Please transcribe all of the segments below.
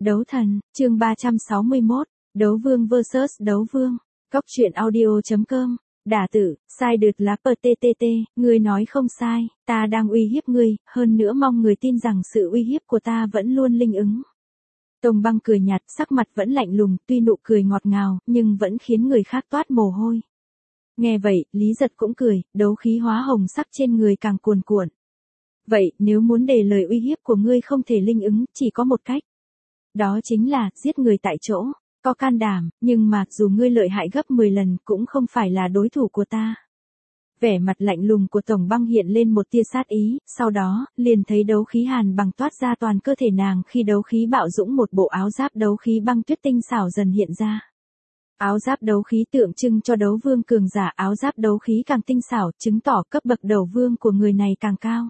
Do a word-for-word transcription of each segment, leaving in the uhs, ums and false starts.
Đấu thần, chương ba trăm sáu mươi mốt, Đấu Vương versus Đấu Vương. Cóc truyện audio chấm com. Đả tử, sai đượt lá pờ tê tê tê, ngươi nói không sai, ta đang uy hiếp ngươi, hơn nữa mong người tin rằng sự uy hiếp của ta vẫn luôn linh ứng. Tông Băng cười nhạt, sắc mặt vẫn lạnh lùng, tuy nụ cười ngọt ngào, nhưng vẫn khiến người khác toát mồ hôi. Nghe vậy, Lý Giật cũng cười, đấu khí hóa hồng sắc trên người càng cuồn cuộn. Vậy, nếu muốn để lời uy hiếp của ngươi không thể linh ứng, chỉ có một cách. Đó chính là, giết người tại chỗ. Có can đảm, nhưng mà, dù ngươi lợi hại gấp mười lần, cũng không phải là đối thủ của ta. Vẻ mặt lạnh lùng của Tổng Băng hiện lên một tia sát ý, sau đó, liền thấy đấu khí hàn bằng toát ra toàn cơ thể nàng khi đấu khí bạo dũng một bộ áo giáp đấu khí băng tuyết tinh xảo dần hiện ra. Áo giáp đấu khí tượng trưng cho đấu vương cường giả, áo giáp đấu khí càng tinh xảo, chứng tỏ cấp bậc đấu vương của người này càng cao.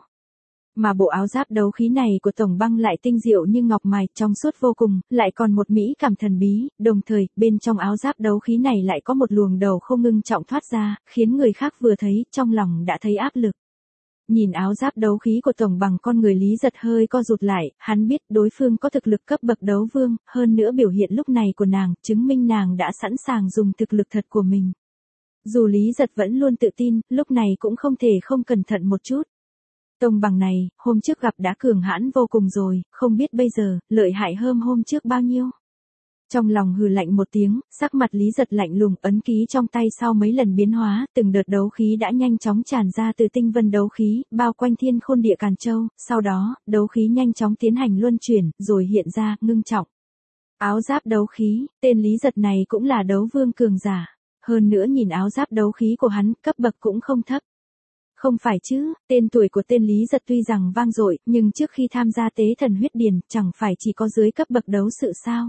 Mà bộ áo giáp đấu khí này của Tổng Băng lại tinh diệu như ngọc mài, trong suốt vô cùng, lại còn một mỹ cảm thần bí, đồng thời, bên trong áo giáp đấu khí này lại có một luồng đầu không ngưng trọng thoát ra, khiến người khác vừa thấy, trong lòng đã thấy áp lực. Nhìn áo giáp đấu khí của Tổng Băng, con người Lý Giật hơi co rụt lại, hắn biết đối phương có thực lực cấp bậc đấu vương, hơn nữa biểu hiện lúc này của nàng, chứng minh nàng đã sẵn sàng dùng thực lực thật của mình. Dù Lý Giật vẫn luôn tự tin, lúc này cũng không thể không cẩn thận một chút. Tông Bằng này, hôm trước gặp đã cường hãn vô cùng rồi, không biết bây giờ, lợi hại hơn hôm trước bao nhiêu. Trong lòng hừ lạnh một tiếng, sắc mặt Lý Giật lạnh lùng, ấn ký trong tay sau mấy lần biến hóa, từng đợt đấu khí đã nhanh chóng tràn ra từ tinh vân đấu khí, bao quanh thiên khôn địa Càn Châu, sau đó, đấu khí nhanh chóng tiến hành luân chuyển, rồi hiện ra, ngưng trọng. Áo giáp đấu khí, tên Lý Giật này cũng là đấu vương cường giả, hơn nữa nhìn áo giáp đấu khí của hắn, cấp bậc cũng không thấp. Không phải chứ, tên tuổi của tên Lý Giật tuy rằng vang dội, nhưng trước khi tham gia tế thần huyết điền, chẳng phải chỉ có dưới cấp bậc đấu sự sao?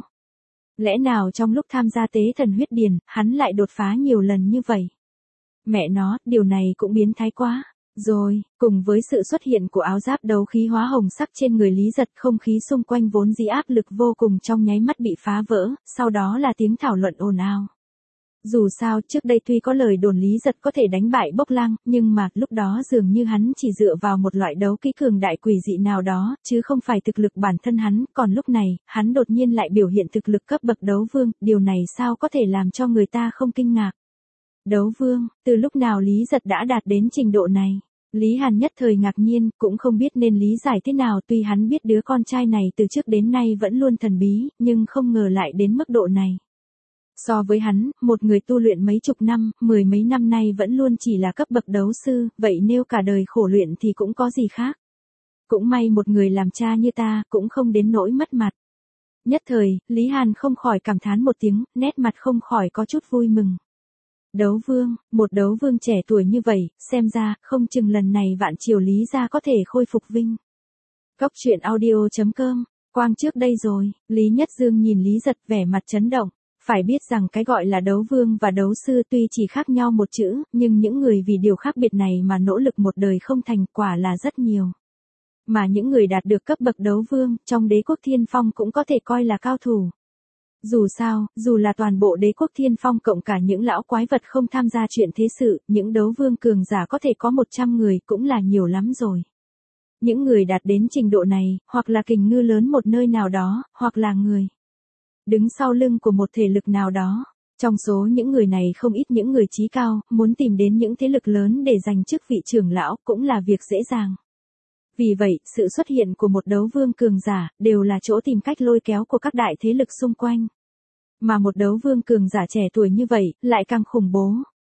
Lẽ nào trong lúc tham gia tế thần huyết điền, hắn lại đột phá nhiều lần như vậy? Mẹ nó, điều này cũng biến thái quá. Rồi, cùng với sự xuất hiện của áo giáp đấu khí hóa hồng sắc trên người Lý Giật, không khí xung quanh vốn dĩ áp lực vô cùng trong nháy mắt bị phá vỡ, sau đó là tiếng thảo luận ồn ào. Dù sao, trước đây tuy có lời đồn Lý Giật có thể đánh bại Bốc Lang, nhưng mà, lúc đó dường như hắn chỉ dựa vào một loại đấu kỹ cường đại quỷ dị nào đó, chứ không phải thực lực bản thân hắn, còn lúc này, hắn đột nhiên lại biểu hiện thực lực cấp bậc đấu vương, điều này sao có thể làm cho người ta không kinh ngạc. Đấu vương, từ lúc nào Lý Giật đã đạt đến trình độ này? Lý Hàn nhất thời ngạc nhiên, cũng không biết nên lý giải thế nào, tuy hắn biết đứa con trai này từ trước đến nay vẫn luôn thần bí, nhưng không ngờ lại đến mức độ này. So với hắn, một người tu luyện mấy chục năm, mười mấy năm nay vẫn luôn chỉ là cấp bậc đấu sư, vậy nếu cả đời khổ luyện thì cũng có gì khác. Cũng may một người làm cha như ta, cũng không đến nỗi mất mặt. Nhất thời, Lý Hàn không khỏi cảm thán một tiếng, nét mặt không khỏi có chút vui mừng. Đấu vương, một đấu vương trẻ tuổi như vậy, xem ra, không chừng lần này vạn triều Lý gia có thể khôi phục vinh. Cóc truyện audio chấm com, quang trước đây rồi, Lý Nhất Dương nhìn Lý Giật vẻ mặt chấn động. Phải biết rằng cái gọi là đấu vương và đấu sư tuy chỉ khác nhau một chữ, nhưng những người vì điều khác biệt này mà nỗ lực một đời không thành quả là rất nhiều. Mà những người đạt được cấp bậc đấu vương, trong đế quốc Thiên Phong cũng có thể coi là cao thủ. Dù sao, dù là toàn bộ đế quốc Thiên Phong cộng cả những lão quái vật không tham gia chuyện thế sự, những đấu vương cường giả có thể có một trăm người cũng là nhiều lắm rồi. Những người đạt đến trình độ này, hoặc là kình ngư lớn một nơi nào đó, hoặc là người đứng sau lưng của một thể lực nào đó. Trong số những người này không ít những người trí cao, muốn tìm đến những thế lực lớn để giành chức vị trưởng lão cũng là việc dễ dàng. Vì vậy, sự xuất hiện của một đấu vương cường giả, đều là chỗ tìm cách lôi kéo của các đại thế lực xung quanh. Mà một đấu vương cường giả trẻ tuổi như vậy, lại càng khủng bố.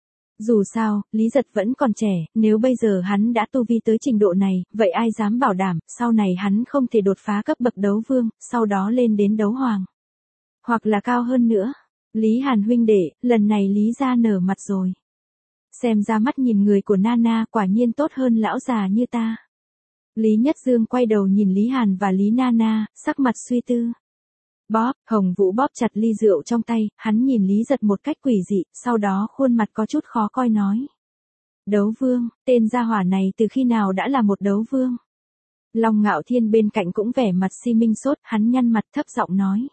Dù sao, Lý Giật vẫn còn trẻ, nếu bây giờ hắn đã tu vi tới trình độ này, vậy ai dám bảo đảm, sau này hắn không thể đột phá cấp bậc đấu vương, sau đó lên đến đấu hoàng. Hoặc là cao hơn nữa. Lý Hàn huynh đệ, lần này Lý gia nở mặt rồi. Xem ra mắt nhìn người của Nana quả nhiên tốt hơn lão già như ta. Lý Nhất Dương quay đầu nhìn Lý Hàn và Lý Nana, sắc mặt suy tư. Bóp, Hồng Vũ bóp chặt ly rượu trong tay, hắn nhìn Lý Giật một cách quỷ dị, sau đó khuôn mặt có chút khó coi nói. Đấu vương, tên gia hỏa này từ khi nào đã là một đấu vương? Long Ngạo Thiên bên cạnh cũng vẻ mặt si minh sốt, hắn nhăn mặt thấp giọng nói.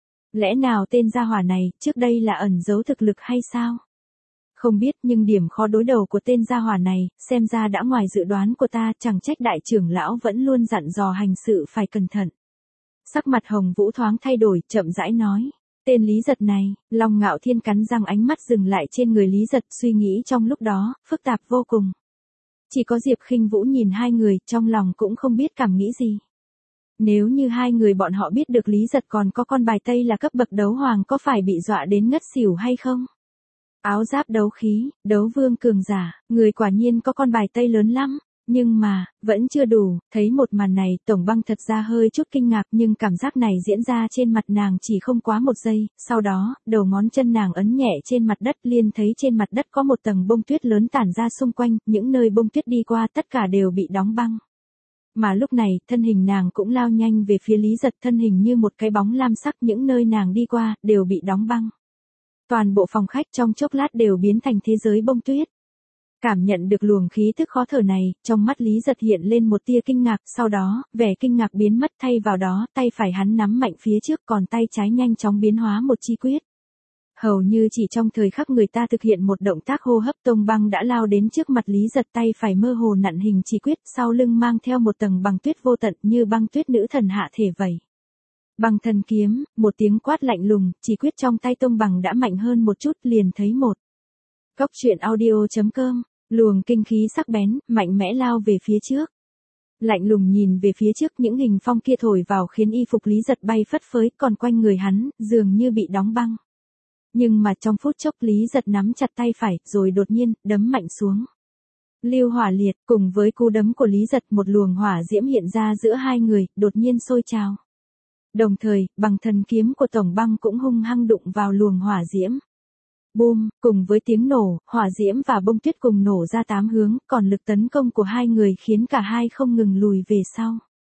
Lẽ nào tên gia hỏa này, trước đây là ẩn giấu thực lực hay sao? Không biết, nhưng điểm khó đối đầu của tên gia hỏa này, xem ra đã ngoài dự đoán của ta, chẳng trách đại trưởng lão vẫn luôn dặn dò hành sự phải cẩn thận. Sắc mặt Hồng Vũ thoáng thay đổi, chậm rãi nói. Tên Lý Giật này, Long Ngạo Thiên cắn răng ánh mắt dừng lại trên người Lý Giật, suy nghĩ trong lúc đó, phức tạp vô cùng. Chỉ có Diệp Khinh Vũ nhìn hai người, trong lòng cũng không biết cảm nghĩ gì. Nếu như hai người bọn họ biết được Lý Giật còn có con bài tây là cấp bậc đấu hoàng có phải bị dọa đến ngất xỉu hay không? Áo giáp đấu khí, đấu vương cường giả, người quả nhiên có con bài tây lớn lắm. Nhưng mà, vẫn chưa đủ, thấy một màn này, Tổng Băng thật ra hơi chút kinh ngạc nhưng cảm giác này diễn ra trên mặt nàng chỉ không quá một giây, sau đó, đầu ngón chân nàng ấn nhẹ trên mặt đất liền thấy trên mặt đất có một tầng bông tuyết lớn tản ra xung quanh, những nơi bông tuyết đi qua tất cả đều bị đóng băng. Mà lúc này, thân hình nàng cũng lao nhanh về phía Lý Giật, thân hình như một cái bóng lam sắc, những nơi nàng đi qua, đều bị đóng băng. Toàn bộ phòng khách trong chốc lát đều biến thành thế giới bông tuyết. Cảm nhận được luồng khí tức khó thở này, trong mắt Lý Giật hiện lên một tia kinh ngạc, sau đó, vẻ kinh ngạc biến mất, thay vào đó, tay phải hắn nắm mạnh phía trước, còn tay trái nhanh chóng biến hóa một chi quyết. Hầu như chỉ trong thời khắc người ta thực hiện một động tác hô hấp, Tông Băng đã lao đến trước mặt Lý Giật, tay phải mơ hồ nặn hình chỉ quyết, sau lưng mang theo một tầng băng tuyết vô tận, như băng tuyết nữ thần hạ thể vậy. Băng thần kiếm, một tiếng quát lạnh lùng, chỉ quyết trong tay Tông Băng đã mạnh hơn một chút, liền thấy một. Cốc truyện audio chấm com, luồng kinh khí sắc bén, mạnh mẽ lao về phía trước. Lạnh lùng nhìn về phía trước, những hình phong kia thổi vào khiến y phục Lý Giật bay phất phới, còn quanh người hắn, dường như bị đóng băng. Nhưng mà trong phút chốc Lý Giật nắm chặt tay phải, rồi đột nhiên, đấm mạnh xuống. Lưu hỏa liệt, cùng với cú đấm của Lý Giật, một luồng hỏa diễm hiện ra giữa hai người, đột nhiên sôi trào. Đồng thời, bằng thần kiếm của Tổng Băng cũng hung hăng đụng vào luồng hỏa diễm. Boom, cùng với tiếng nổ, hỏa diễm và bông tuyết cùng nổ ra tám hướng, còn lực tấn công của hai người khiến cả hai không ngừng lùi về sau.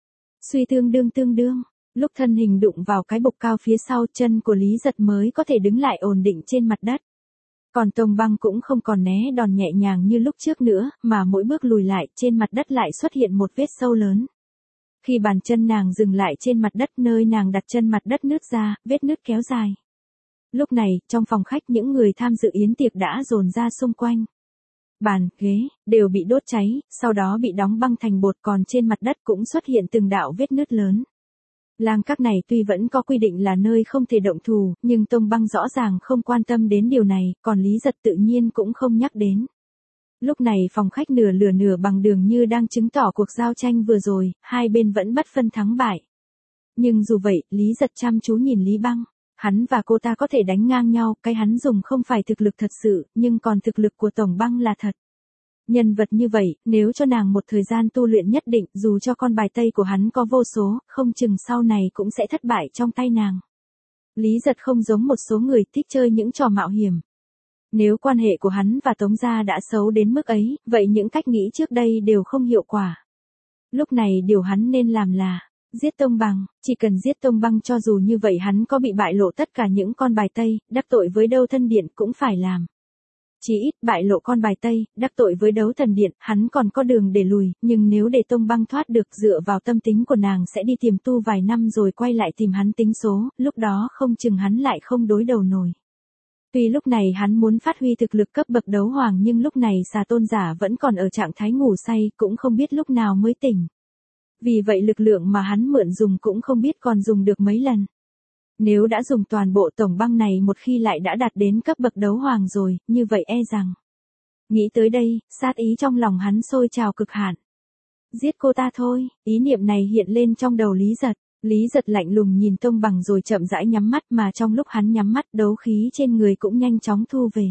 Suy tương đương tương đương, lúc thân hình đụng vào cái bục cao phía sau, chân của Lý Giật mới có thể đứng lại ổn định trên mặt đất. Còn Tông Băng cũng không còn né đòn nhẹ nhàng như lúc trước nữa, mà mỗi bước lùi lại, trên mặt đất lại xuất hiện một vết sâu lớn. Khi bàn chân nàng dừng lại trên mặt đất, nơi nàng đặt chân mặt đất nứt ra, vết nứt kéo dài. Lúc này, trong phòng khách những người tham dự yến tiệc đã dồn ra xung quanh. Bàn, ghế, đều bị đốt cháy, sau đó bị đóng băng thành bột, còn trên mặt đất cũng xuất hiện từng đạo vết nứt lớn. Lang các này tuy vẫn có quy định là nơi không thể động thủ, nhưng Tông Băng rõ ràng không quan tâm đến điều này, còn Lý Giật tự nhiên cũng không nhắc đến. Lúc này phòng khách nửa lửa nửa bằng đường như đang chứng tỏ cuộc giao tranh vừa rồi, hai bên vẫn bất phân thắng bại. Nhưng dù vậy, Lý Giật chăm chú nhìn Lý Băng. Hắn và cô ta có thể đánh ngang nhau, cái hắn dùng không phải thực lực thật sự, nhưng còn thực lực của Tổng Băng là thật. Nhân vật như vậy, nếu cho nàng một thời gian tu luyện nhất định, dù cho con bài tây của hắn có vô số, không chừng sau này cũng sẽ thất bại trong tay nàng. Lý Giật không giống một số người thích chơi những trò mạo hiểm. Nếu quan hệ của hắn và Tống gia đã xấu đến mức ấy, vậy những cách nghĩ trước đây đều không hiệu quả. Lúc này điều hắn nên làm là giết Tông Băng, chỉ cần giết Tông Băng, cho dù như vậy hắn có bị bại lộ tất cả những con bài tây, đắc tội với Đấu Thần Điện cũng phải làm. Chỉ ít bại lộ con bài tây, đắc tội với Đấu Thần Điện, hắn còn có đường để lùi, nhưng nếu để Tông Băng thoát được, dựa vào tâm tính của nàng sẽ đi tiềm tu vài năm rồi quay lại tìm hắn tính số, lúc đó không chừng hắn lại không đối đầu nổi. Tuy lúc này hắn muốn phát huy thực lực cấp bậc đấu hoàng, nhưng lúc này Xà Tôn giả vẫn còn ở trạng thái ngủ say, cũng không biết lúc nào mới tỉnh. Vì vậy lực lượng mà hắn mượn dùng cũng không biết còn dùng được mấy lần. Nếu đã dùng toàn bộ Tổng Băng này một khi lại đã đạt đến cấp bậc đấu hoàng rồi, như vậy e rằng. Nghĩ tới đây, sát ý trong lòng hắn sôi trào cực hạn. Giết cô ta thôi, ý niệm này hiện lên trong đầu Lý Giật. Lý Giật lạnh lùng nhìn Tông Băng rồi chậm rãi nhắm mắt, mà trong lúc hắn nhắm mắt, đấu khí trên người cũng nhanh chóng thu về.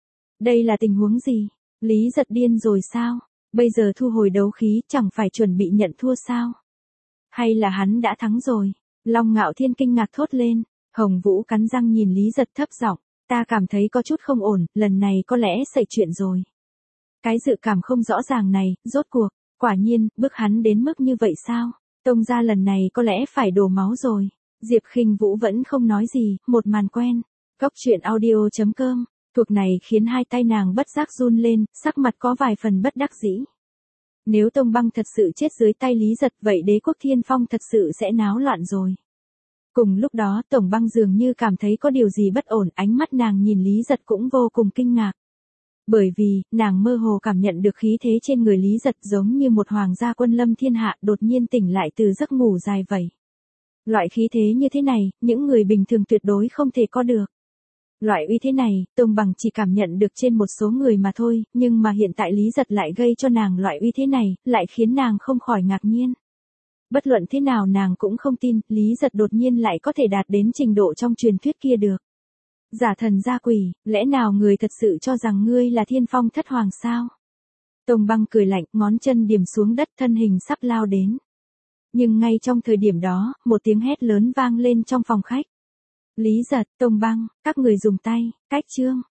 Đây là tình huống gì? Lý Giật điên rồi sao? Bây giờ thu hồi đấu khí, chẳng phải chuẩn bị nhận thua sao? Hay là hắn đã thắng rồi? Long Ngạo Thiên kinh ngạc thốt lên. Hồng Vũ cắn răng nhìn Lý Giật thấp giọng, ta cảm thấy có chút không ổn, lần này có lẽ xảy chuyện rồi. Cái dự cảm không rõ ràng này, rốt cuộc, quả nhiên, bước hắn đến mức như vậy sao? Tông gia lần này có lẽ phải đổ máu rồi. Diệp Khinh Vũ vẫn không nói gì, một màn quen. Cốc truyện audio chấm com, thuộc này khiến hai tay nàng bất giác run lên, sắc mặt có vài phần bất đắc dĩ. Nếu Tông Băng thật sự chết dưới tay Lý Giật, vậy Đế quốc Thiên Phong thật sự sẽ náo loạn rồi. Cùng lúc đó, Tổng Băng dường như cảm thấy có điều gì bất ổn, ánh mắt nàng nhìn Lý Giật cũng vô cùng kinh ngạc. Bởi vì, nàng mơ hồ cảm nhận được khí thế trên người Lý Giật giống như một hoàng gia quân lâm thiên hạ đột nhiên tỉnh lại từ giấc ngủ dài vậy. Loại khí thế như thế này, những người bình thường tuyệt đối không thể có được. Loại uy thế này, Tông Bằng chỉ cảm nhận được trên một số người mà thôi, nhưng mà hiện tại Lý Giật lại gây cho nàng loại uy thế này, lại khiến nàng không khỏi ngạc nhiên. Bất luận thế nào nàng cũng không tin, Lý Giật đột nhiên lại có thể đạt đến trình độ trong truyền thuyết kia được. Giả thần gia quỷ, lẽ nào người thật sự cho rằng ngươi là Thiên Phong Thất Hoàng sao? Tông Băng cười lạnh, ngón chân điểm xuống đất, thân hình sắp lao đến. Nhưng ngay trong thời điểm đó, một tiếng hét lớn vang lên trong phòng khách. Lý Giật, Tông Băng, các người dùng tay, cách chương.